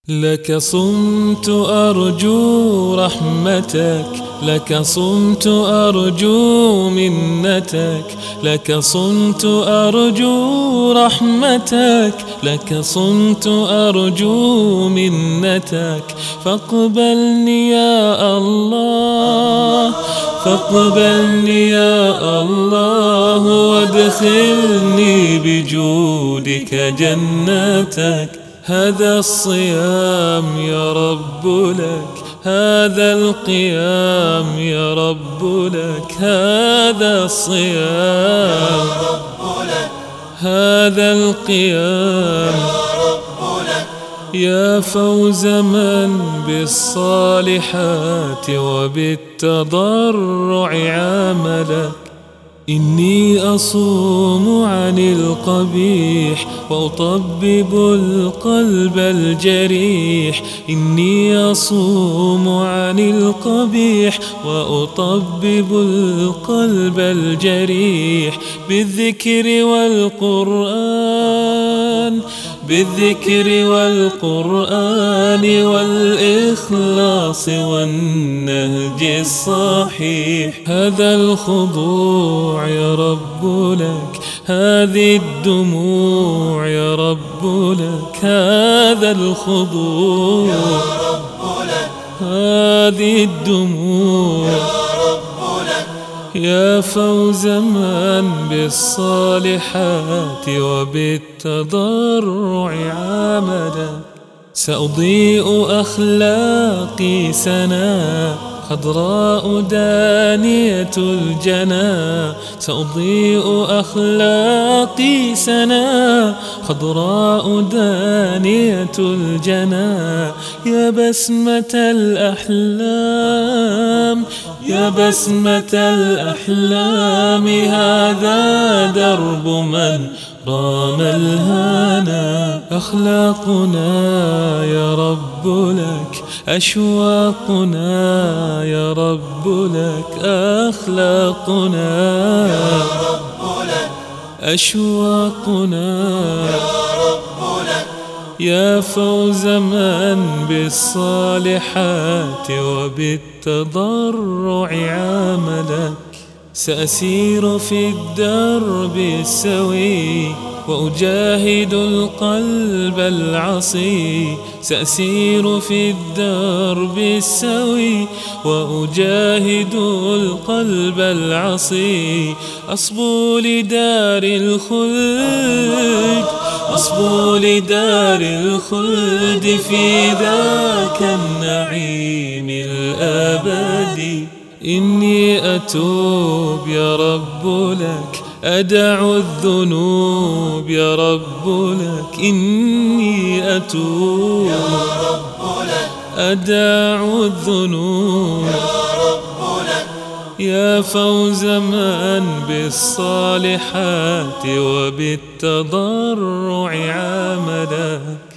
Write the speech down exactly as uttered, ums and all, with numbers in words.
لك صمت أرجو رحمتك، لك صمت أرجو منتك، لك صمت أرجو رحمتك، لك صمت أرجو منتك. فاقبلني يا الله، فاقبلني يا الله، وادخلني بجودك جنتك. هذا الصيام يا رب لك، هذا القيام يا رب لك، هذا الصيام يا رب لك، هذا القيام يا رب لك. يا فوز من بالصالحات وبالتضرع عملك. إني أصوم عن القبيح وأطبب القلب الجريح، إني أصوم عن القبيح وأطبب القلب الجريح. بالذكر والقرآن، بالذكر والقرآن والإخلاص والنهج الصحيح. هذا الخضوع يا رب لك، هذه الدموع يا رب لك، هذا الخضوع يا رب لك، هذه الدموع يا رب لك. يا فوز من بالصالحات وبالتضرع عملك. سأضيء أخلاقي سنا خضراء دانية الجنى، سأضيء أخلاقي سنا خضراء دانية الجنى. يا بسمة الأحلام، يا بسمة الأحلام، هذا درب من رام الهنا. أخلاقنا يا رب لك، أشواقنا يا رب لك، أخلاقنا يا رب لك، أشواقنا يا رب لك. يا فوز من بالصالحات وبالتضرع عملك. سأسير في الدرب السوي وأجاهد القلب العصي، سأسير في الدرب السوي وأجاهد القلب العصي. أصبو لدار الخلد، أصبو لدار الخلد في ذاك النعيم الأبدي. إني أتوب يا رب لك، أدع الذنوب يا رب لك، إني أتوب يا رب لك، أدع الذنوب يا رب لك. يا فوز من بالصالحات وبالتضرع عملك.